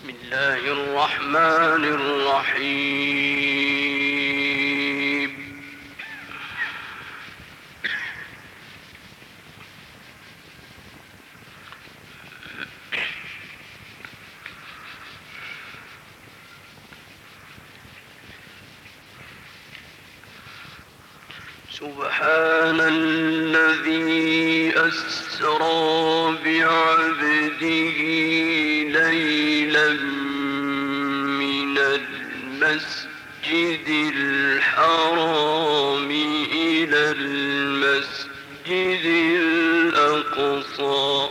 بسم الله الرحمن الرحيم. سبحان الذي أسرى بعبده ليلا من المسجد الحرام إلى المسجد الأقصى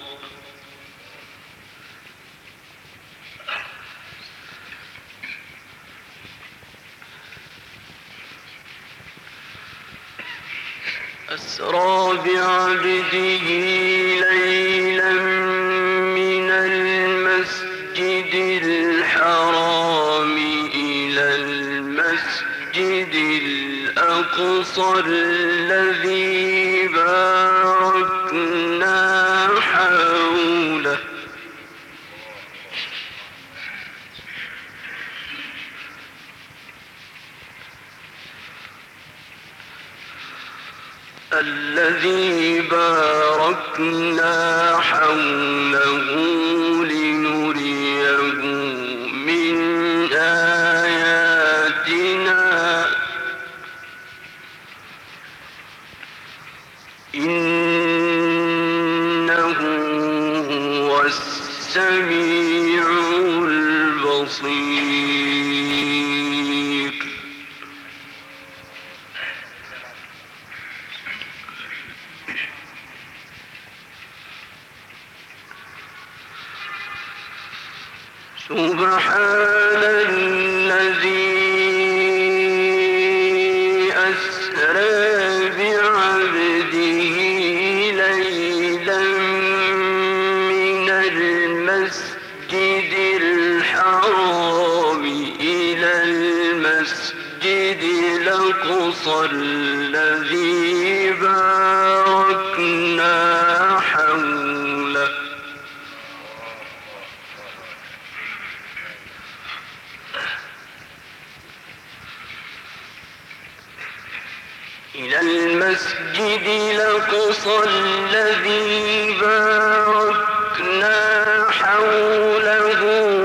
أسرى بعبده ليلا من المسجد الحرام إلى المسجد الأقصى الذي باركنا حوله لنريه من آياتنا إنه هو السميع البصير. سبحان الذي أسرى بعبده ليلا من المسجد الحرام إلى المسجد الأقصى الذي باركنا حوله إلى المسجد الأقصى الذي باركنا حوله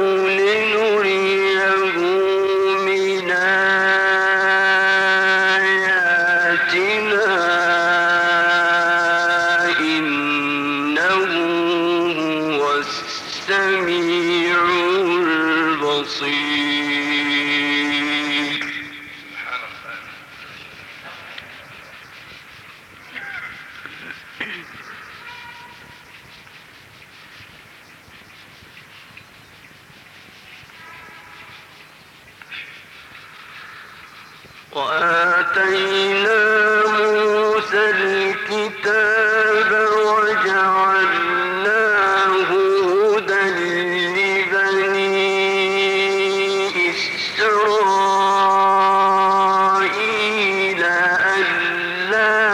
لنريه من آياتنا إنه هو السميع البصير. وآتينا موسى الكتاب وجعلناه هدى لبني إسرائيل ألا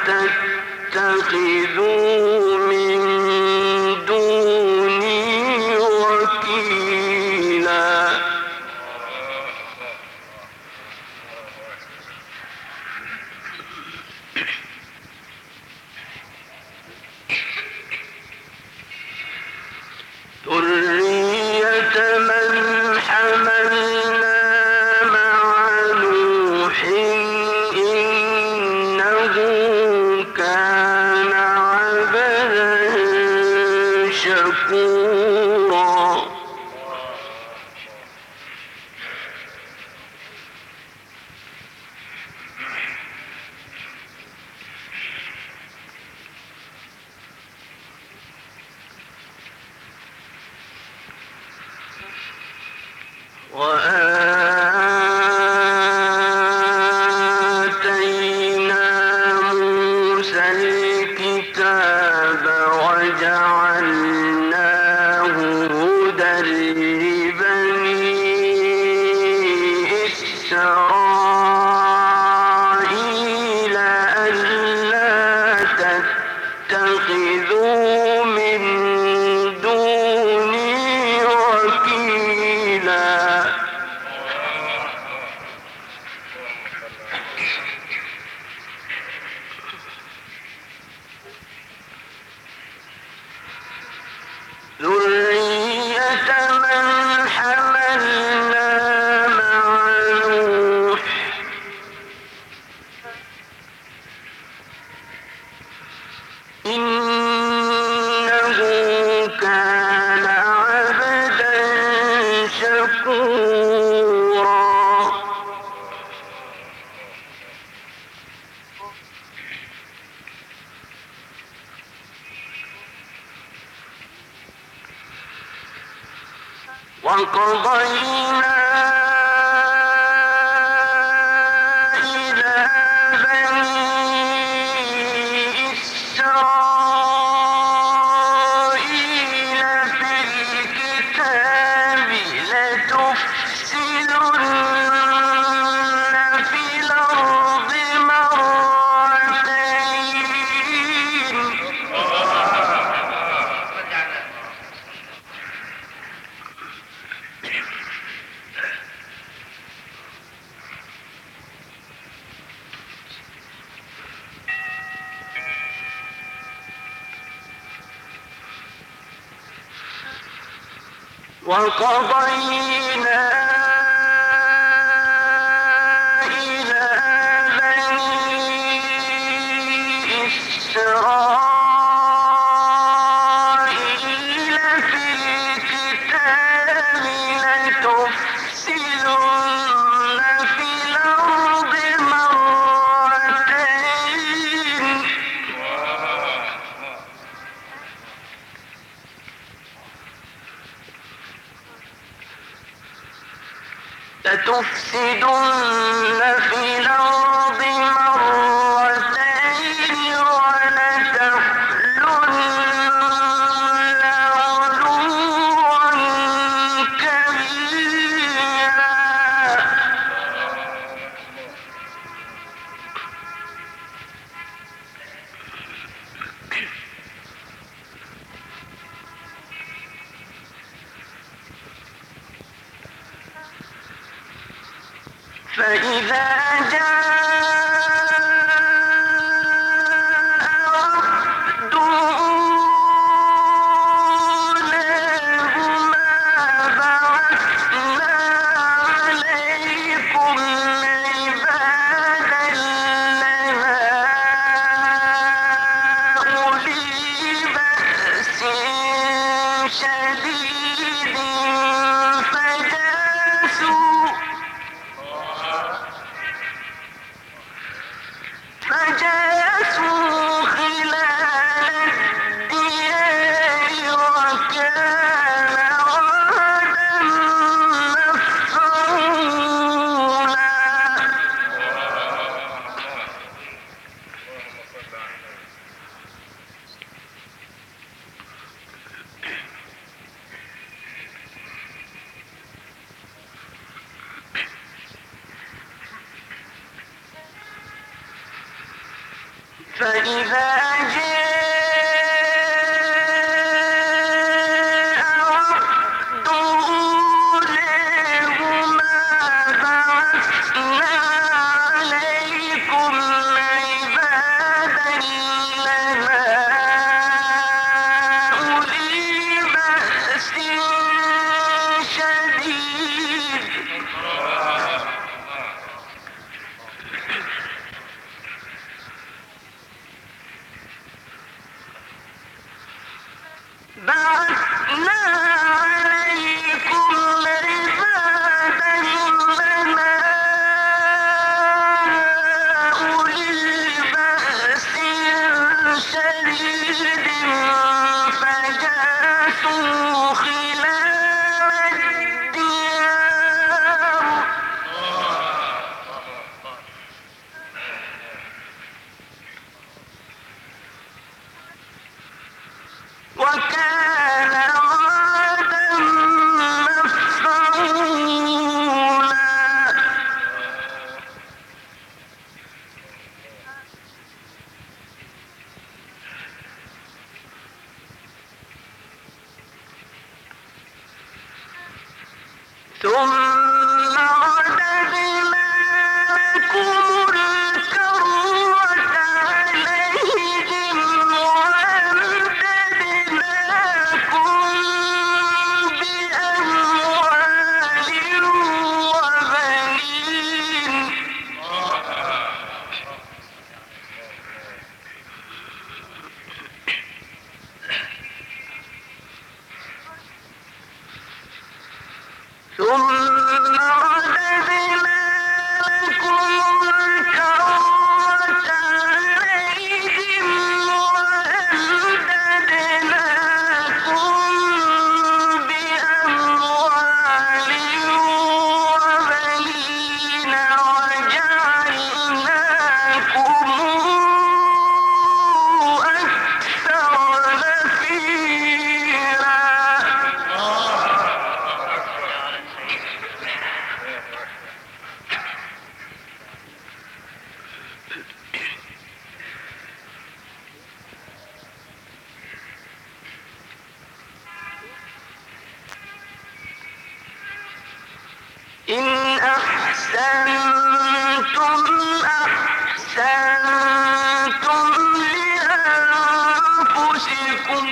تتخذوا من دوني وكيلا. ذرية من حملنا مع نوح إنه كان عبدا شكورا. وآتينا موسى الكتاب وجعلناه هدى لبني إسرائيل ألا تتخذوا من دوني وكيلا. من حملنا مع نوح إنه كان عبدا شكورا. وقضينا إلى بني إسرائيل في الكتاب لتفسدن في الأرض مرتين وقضينا إلى بني إسرائيل في الكتاب لتفسدن في الأرض مرتين لتفسدن في الأرض مرتين ولتعلن علوا كبيرا. فإذا جاء وعد أولاهما بعثنا عليكم عبادا لنا أولي بأس شديد فجاسوا خلال الديار وكان وعدا مفعولا. فإذا جاء وعد أولاهما بعثنا عليكم عبادا لنا أولي بأس شديد بعثنا عليكم عبادا لنا أولي بأس شديد فجاسوا خلال الديار وكان وعدا مفعولا. ثم رددنا لكم الكرة عليهم وأمددناكم ثم رددنا لكم الكرة عليهم وأمددناكم بأموال وبنين وجعلناكم أكثر نفيرا. إن أحسنتم أحسنتم لأنفسكم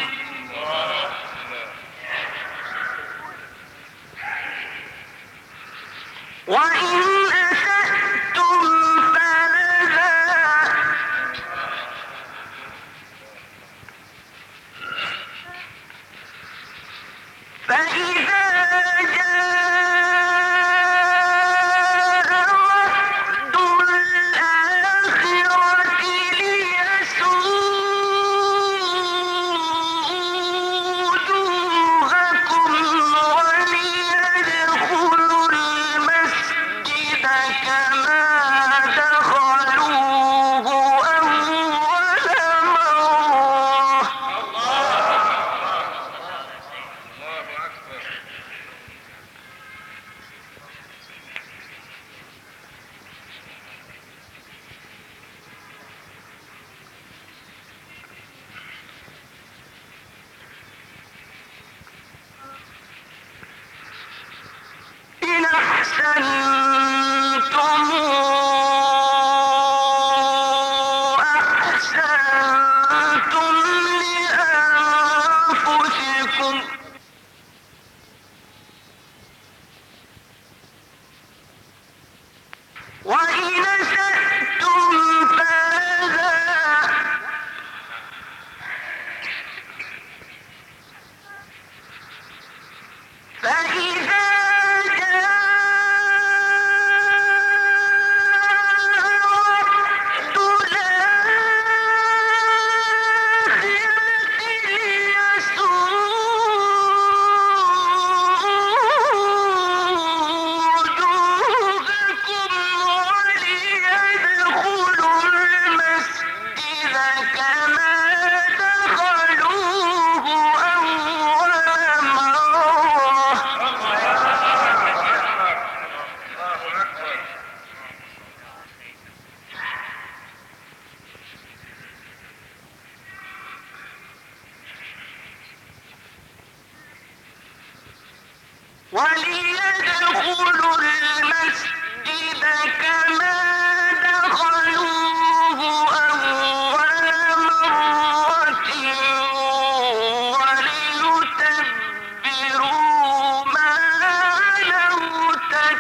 وإن أسأتم فلها فإذا جاء وعد الآخرة ليسوءوا وجوهكم وليدخلوا المسجد كما دخلوه أول مرة. إن أحسنتم أحسنتم لأنفسكم وإن أسأتم فلها فإذا جاء وعد الآخرة ليسوءوا وجوهكم وليدخلوا المسجد كما دخلوه أول مرة. وليدخلوا المسجد كما دخلوه أول مرة وليتبروا ما علوا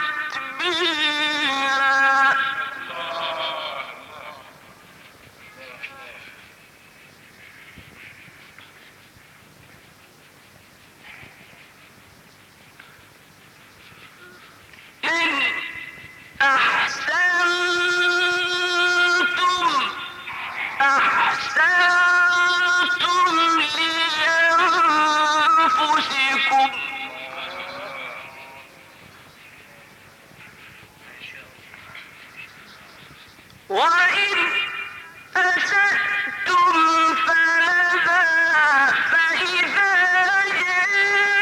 تتبيرا. إن أحسنتم أحسنتم لأنفسكم وإن أسأتم فلها فإذا جاء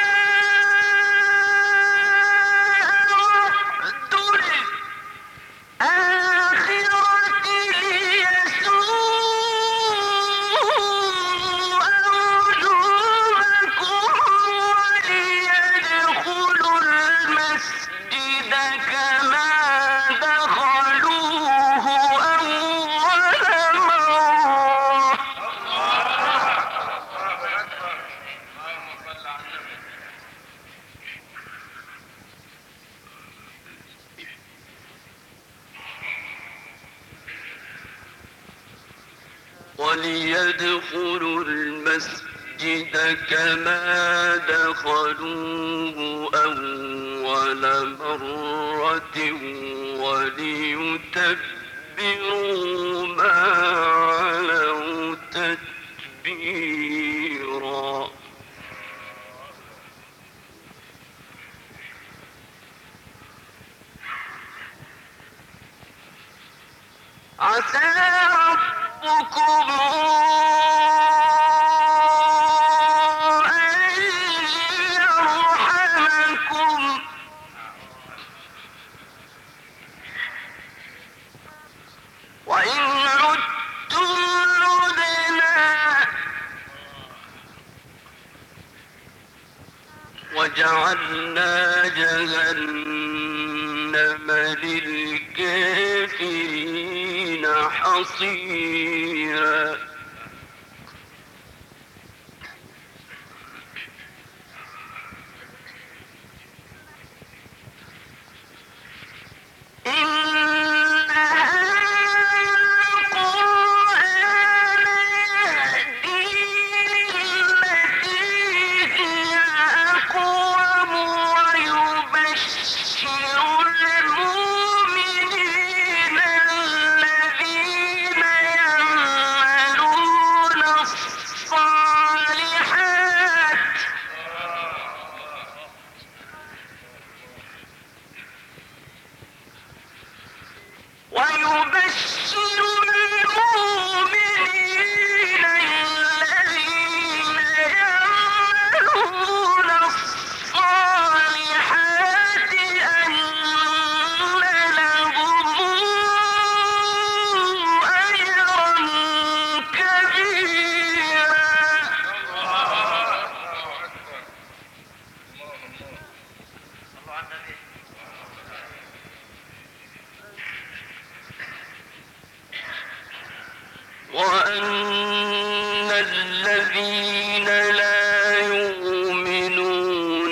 وعد الآخرة ليسوءوا وجوهكم وليدخلوا المسجد كما دخلوه أول مرة. وليدخلوا المسجد كما دخلوه أول أول مرة وليتبروا ما علوا تتبيرا. عسى ربكم أن يرحمكم وإن عدتم عدنا وجعلنا جهنم للكافرين حصيرا. وأن الذين لا يؤمنون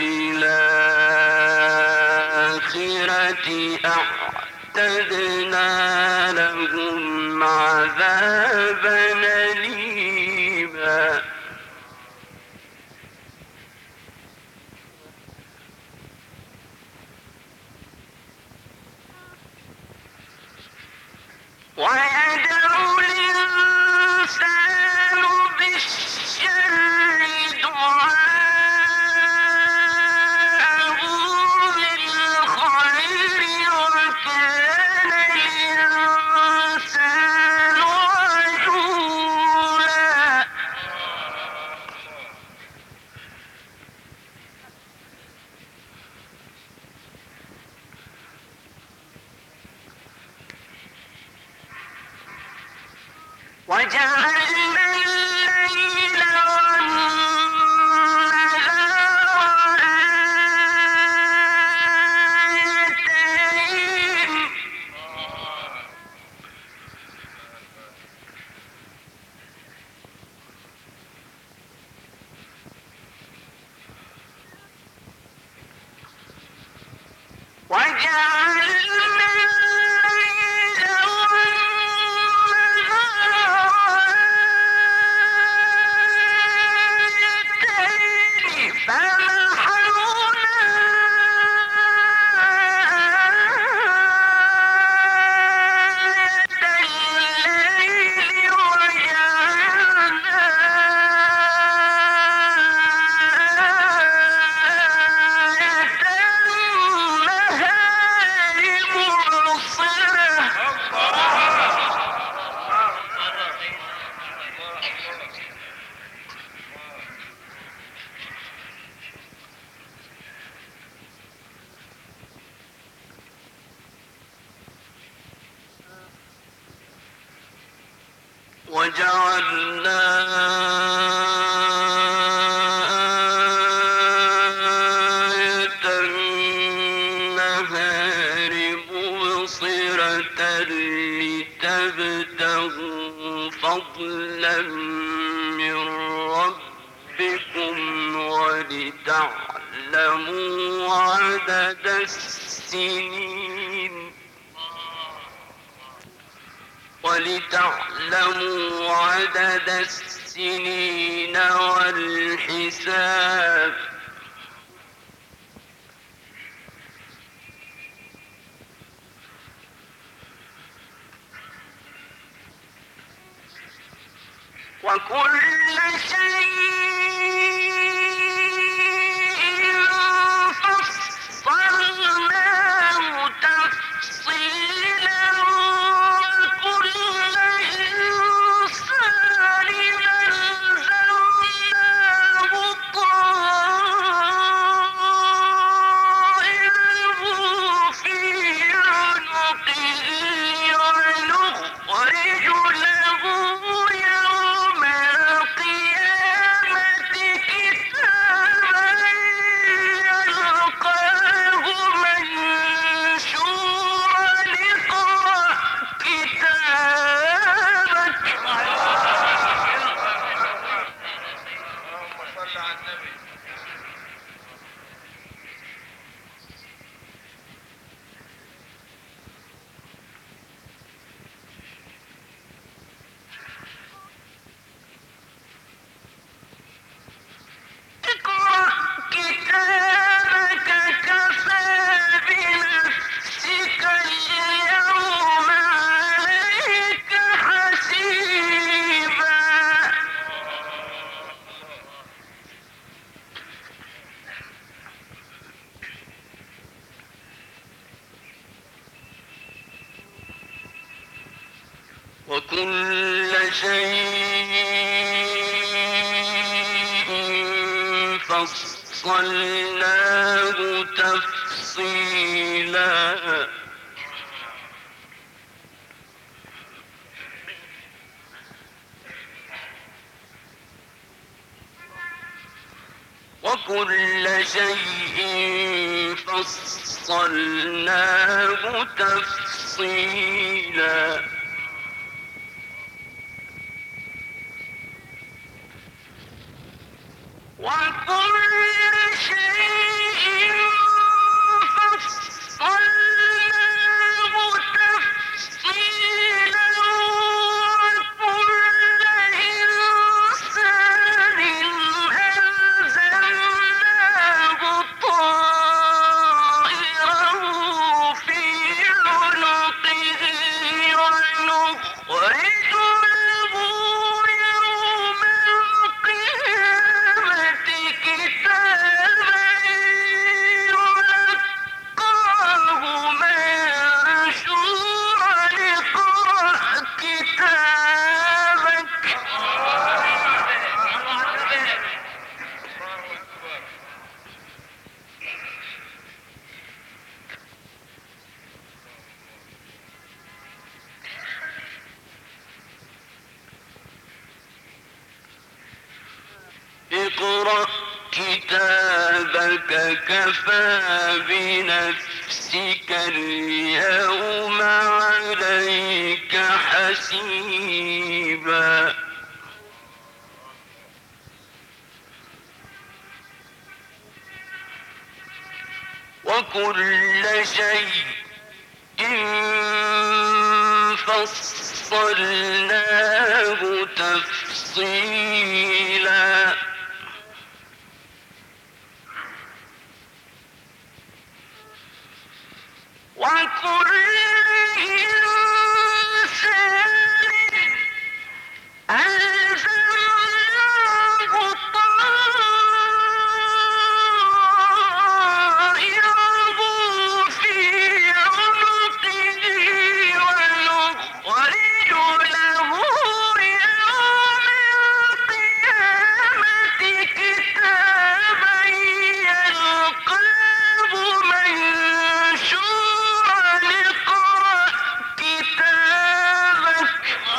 بالآخرة أعتدنا لهم عذابا أليما. ويدعو الإنسان بالشر دعاءه بالخير وكان الإنسان عجولا. وجعلنا الليل والنهار آيتين وجعلنا الليل وجعلنا آية النهار مبصرة لتبتغوا فضلا من ربكم ولتعلموا عدد السنين والحساب وكل شيء فصلناه تفصيلا وكل إنسان ألزمناه طائره في عنقه ونخرج له يوم القيامة كتابا يلقاه منشورا اقرأ كتابك. اللهم صل على النبي. اقرأ كتابك كفى بنفسك اليوم عليك حسيبا. وكل شيء فصلناه تفصيلا وكل شيء فصلناه تفصيلا وكل شيء فصلناه تفصيلا وكل إنسان ألزمناه طائره في عنقه ونخرج له يوم القيامة كتابا يلقاه منشورا اقرأ كتابك. اقرأ كتابك كفى بنفسك اليوم عليك حسيبا. وكل شيء فصلناه تفصيلا وكل إنسان ألزمناه طائره في عنقه ونخرج له يوم القيامة كتابا يلقاه منشورا اقرأ كتابك.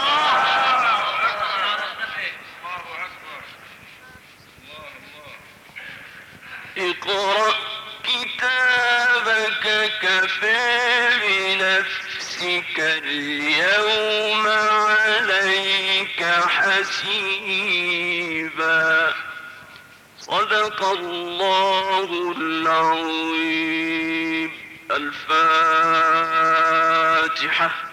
اقرأ كتابك كفى بنفسك اليوم عليك حسيبا. صدق الله العظيم. الفاتحة.